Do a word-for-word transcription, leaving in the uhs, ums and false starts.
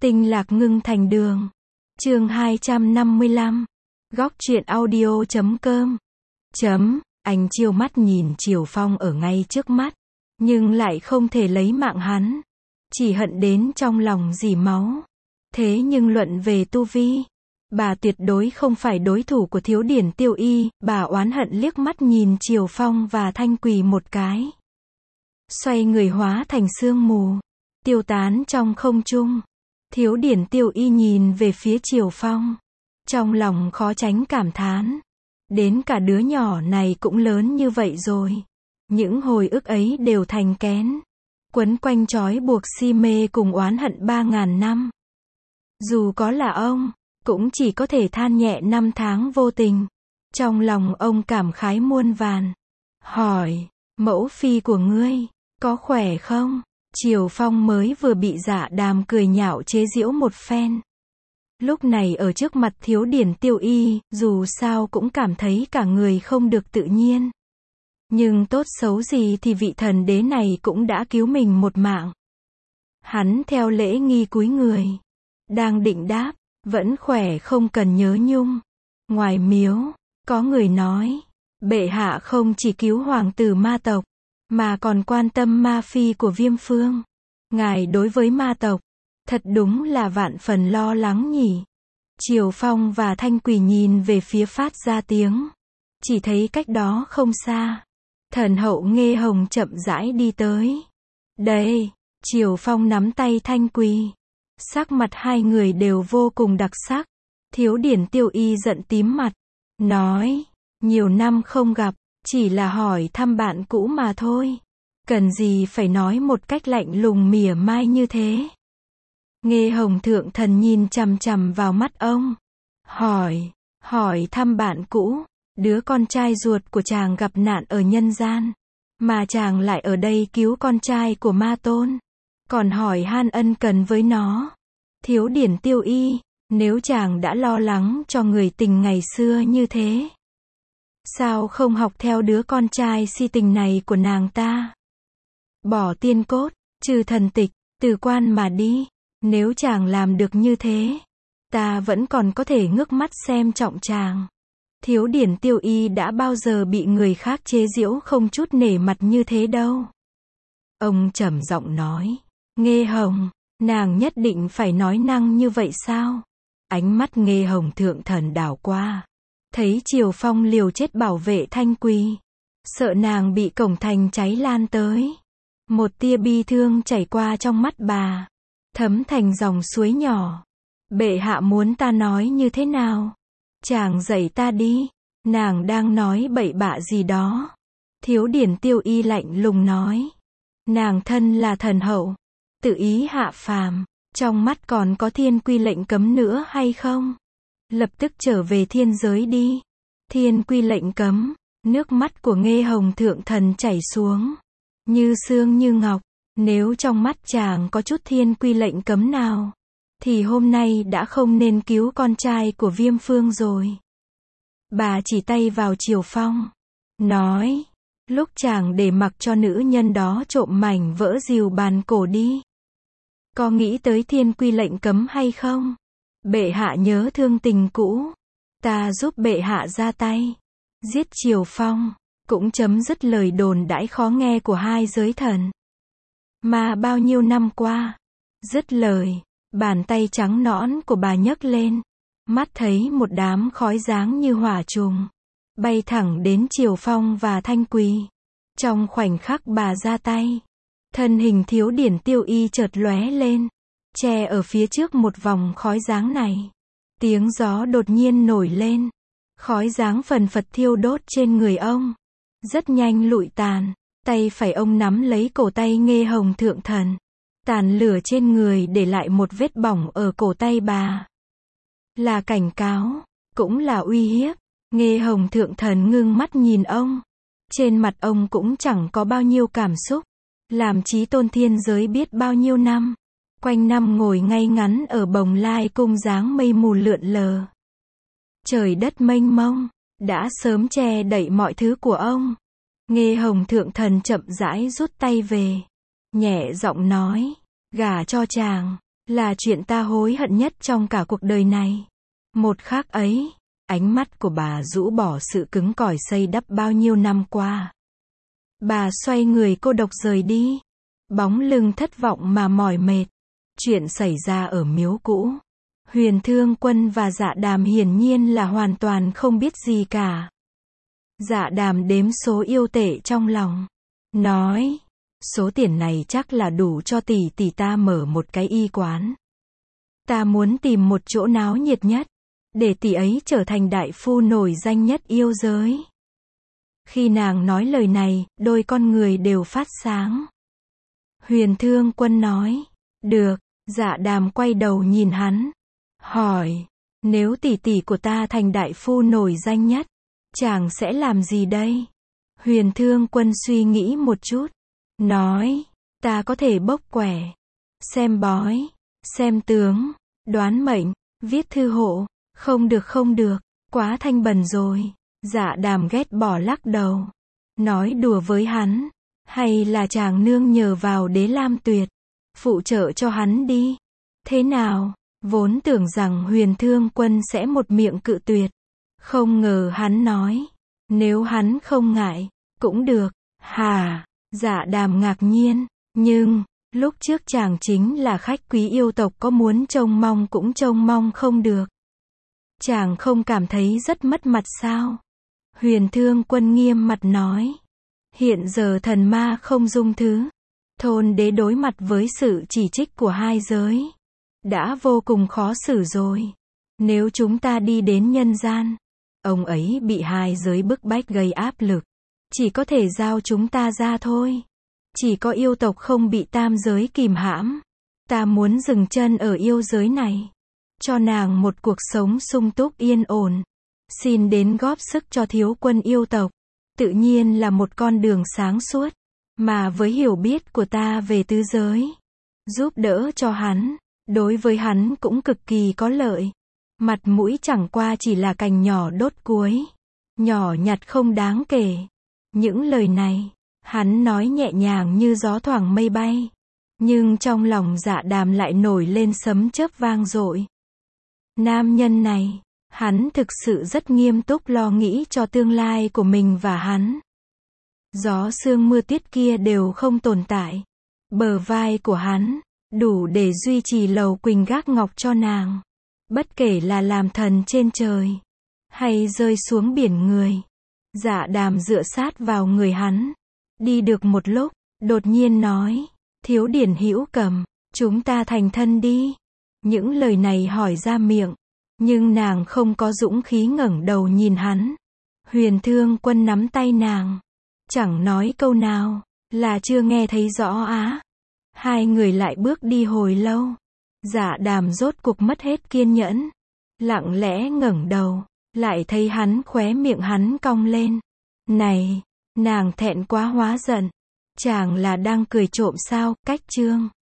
Tinh lạc ngưng thành đường. Chương hai trăm năm mươi lăm. Góc truyện audio chấm com. Chấm, anh chiêu mắt nhìn Triều Phong ở ngay trước mắt, nhưng lại không thể lấy mạng hắn. Chỉ hận đến trong lòng rỉ máu. Thế nhưng luận về tu vi, bà tuyệt đối không phải đối thủ của Thiếu Điển Tiêu Y. Bà oán hận liếc mắt nhìn Triều Phong và Thanh Quỳ một cái. Xoay người hóa thành sương mù, tiêu tán trong không trung. Thiếu Điển Tiêu Y nhìn về phía Triều Phong, trong lòng khó tránh cảm thán. Đến cả đứa nhỏ này cũng lớn như vậy rồi. Những hồi ức ấy đều thành kén, quấn quanh trói buộc si mê cùng oán hận ba ngàn năm. Dù có là ông, cũng chỉ có thể than nhẹ năm tháng vô tình. Trong lòng ông cảm khái muôn vàn. Hỏi, mẫu phi của ngươi, có khỏe không? Triều Phong mới vừa bị Dạ Đàm cười nhạo chế giễu một phen. Lúc này ở trước mặt Thiếu Điển Tiêu Y, dù sao cũng cảm thấy cả người không được tự nhiên. Nhưng tốt xấu gì thì vị thần đế này cũng đã cứu mình một mạng. Hắn theo lễ nghi cúi người, đang định đáp, vẫn khỏe không cần nhớ nhung. Ngoài miếu, có người nói, bệ hạ không chỉ cứu hoàng tử ma tộc, mà còn quan tâm ma phi của Viêm Phương. Ngài đối với ma tộc, thật đúng là vạn phần lo lắng nhỉ. Triều Phong và Thanh Quỳ nhìn về phía phát ra tiếng. Chỉ thấy cách đó không xa, thần hậu Nghê Hồng chậm rãi đi tới. Đây, Triều Phong nắm tay Thanh Quỳ. Sắc mặt hai người đều vô cùng đặc sắc. Thiếu Điển Tiêu Y giận tím mặt, nói, nhiều năm không gặp, chỉ là hỏi thăm bạn cũ mà thôi. Cần gì phải nói một cách lạnh lùng mỉa mai như thế. Nghê Hồng thượng thần nhìn chằm chằm vào mắt ông. Hỏi, hỏi thăm bạn cũ, đứa con trai ruột của chàng gặp nạn ở nhân gian, mà chàng lại ở đây cứu con trai của ma tôn. Còn hỏi han ân cần với nó. Thiếu Điển Tiêu Y, nếu chàng đã lo lắng cho người tình ngày xưa như thế, sao không học theo đứa con trai si tình này của nàng ta? Bỏ tiên cốt, trừ thần tịch, từ quan mà đi. Nếu chàng làm được như thế, ta vẫn còn có thể ngước mắt xem trọng chàng. Thiếu Điển Tiêu Y đã bao giờ bị người khác chế giễu không chút nể mặt như thế đâu. Ông trầm giọng nói, Nghê Hồng, nàng nhất định phải nói năng như vậy sao? Ánh mắt Nghê Hồng thượng thần đảo qua, thấy Triều Phong liều chết bảo vệ Thanh Quỳ, sợ nàng bị cổng thành cháy lan tới. Một tia bi thương chảy qua trong mắt bà, thấm thành dòng suối nhỏ. Bệ hạ muốn ta nói như thế nào? Chàng dạy ta đi. Nàng đang nói bậy bạ gì đó. Thiếu Điển Tiêu Y lạnh lùng nói, nàng thân là thần hậu, tự ý hạ phàm, trong mắt còn có thiên quy lệnh cấm nữa hay không? Lập tức trở về thiên giới đi. Thiên quy lệnh cấm. Nước mắt của Nghê Hồng thượng thần chảy xuống, như sương như ngọc. Nếu trong mắt chàng có chút thiên quy lệnh cấm nào, thì hôm nay đã không nên cứu con trai của Viêm Phương rồi. Bà chỉ tay vào Triều Phong, nói, lúc chàng để mặc cho nữ nhân đó trộm mảnh vỡ rìu bàn cổ đi, có nghĩ tới thiên quy lệnh cấm hay không? Bệ hạ nhớ thương tình cũ, ta giúp bệ hạ ra tay, giết Triều Phong, cũng chấm dứt lời đồn đãi khó nghe của hai giới thần. Mà bao nhiêu năm qua, dứt lời, bàn tay trắng nõn của bà nhấc lên, mắt thấy một đám khói dáng như hỏa trùng, bay thẳng đến Triều Phong và Thanh Quỳ. Trong khoảnh khắc bà ra tay, thân hình Thiếu Điển Tiêu Y chợt lóe lên, che ở phía trước một vòng khói dáng này. Tiếng gió đột nhiên nổi lên, khói dáng phần phật thiêu đốt trên người ông, rất nhanh lụi tàn. Tay phải ông nắm lấy cổ tay Nghê Hồng thượng thần, tàn lửa trên người để lại một vết bỏng ở cổ tay bà. Là cảnh cáo, cũng là uy hiếp. Nghê Hồng thượng thần ngưng mắt nhìn ông, trên mặt ông cũng chẳng có bao nhiêu cảm xúc. Làm chí tôn thiên giới biết bao nhiêu năm, quanh năm ngồi ngay ngắn ở Bồng Lai cung dáng mây mù lượn lờ. Trời đất mênh mông, đã sớm che đậy mọi thứ của ông. Nghê Hồng thượng thần chậm rãi rút tay về, nhẹ giọng nói, gả cho chàng, là chuyện ta hối hận nhất trong cả cuộc đời này. Một khắc ấy, ánh mắt của bà rũ bỏ sự cứng cỏi xây đắp bao nhiêu năm qua. Bà xoay người cô độc rời đi. Bóng lưng thất vọng mà mỏi mệt. Chuyện xảy ra ở miếu cũ. Huyền Thương Quân và Dạ Đàm hiển nhiên là hoàn toàn không biết gì cả. Dạ Đàm đếm số yêu tệ trong lòng. Nói, số tiền này chắc là đủ cho tỷ tỷ ta mở một cái y quán. Ta muốn tìm một chỗ náo nhiệt nhất, để tỷ ấy trở thành đại phu nổi danh nhất yêu giới. Khi nàng nói lời này, đôi con người đều phát sáng. Huyền Thương Quân nói, được. Dạ Đàm quay đầu nhìn hắn, hỏi, nếu tỷ tỷ của ta thành đại phu nổi danh nhất, chàng sẽ làm gì đây? Huyền Thương Quân suy nghĩ một chút, nói, ta có thể bốc quẻ, xem bói, xem tướng, đoán mệnh, viết thư hộ. Không được không được, quá thanh bần rồi. Dạ Đàm ghét bỏ lắc đầu, nói đùa với hắn, hay là chàng nương nhờ vào Đế Lam Tuyệt, phụ trợ cho hắn đi. Thế nào? Vốn tưởng rằng Huyền Thương Quân sẽ một miệng cự tuyệt. Không ngờ hắn nói, nếu hắn không ngại, cũng được. Hà, Dạ Đàm ngạc nhiên, nhưng, lúc trước chàng chính là khách quý yêu tộc, có muốn trông mong cũng trông mong không được. Chàng không cảm thấy rất mất mặt sao? Huyền Thương Quân nghiêm mặt nói, hiện giờ thần ma không dung thứ. Thôn đế đối mặt với sự chỉ trích của hai giới, đã vô cùng khó xử rồi. Nếu chúng ta đi đến nhân gian, ông ấy bị hai giới bức bách gây áp lực, chỉ có thể giao chúng ta ra thôi. Chỉ có yêu tộc không bị tam giới kìm hãm. Ta muốn dừng chân ở yêu giới này, cho nàng một cuộc sống sung túc yên ổn. Xin đến góp sức cho thiếu quân yêu tộc. Tự nhiên là một con đường sáng suốt, mà với hiểu biết của ta về tứ giới, giúp đỡ cho hắn, đối với hắn cũng cực kỳ có lợi. Mặt mũi chẳng qua chỉ là cành nhỏ đốt cuối, nhỏ nhặt không đáng kể. Những lời này, hắn nói nhẹ nhàng như gió thoảng mây bay, nhưng trong lòng Dạ Đàm lại nổi lên sấm chớp vang dội. Nam nhân này, hắn thực sự rất nghiêm túc lo nghĩ cho tương lai của mình và hắn. Gió sương mưa tuyết kia đều không tồn tại. Bờ vai của hắn, đủ để duy trì lầu quỳnh gác ngọc cho nàng. Bất kể là làm thần trên trời, hay rơi xuống biển người. Dạ Đàm dựa sát vào người hắn. Đi được một lúc, đột nhiên nói, thiếu điển hữu cầm, chúng ta thành thân đi. Những lời này hỏi ra miệng, nhưng nàng không có dũng khí ngẩng đầu nhìn hắn. Huyền Thương Quân nắm tay nàng, chẳng nói câu nào, là chưa nghe thấy rõ á. Hai người lại bước đi hồi lâu. Dạ Đàm rốt cuộc mất hết kiên nhẫn, lặng lẽ ngẩng đầu, lại thấy hắn khóe miệng hắn cong lên. Này, nàng thẹn quá hóa giận. Chàng là đang cười trộm sao? Cách chương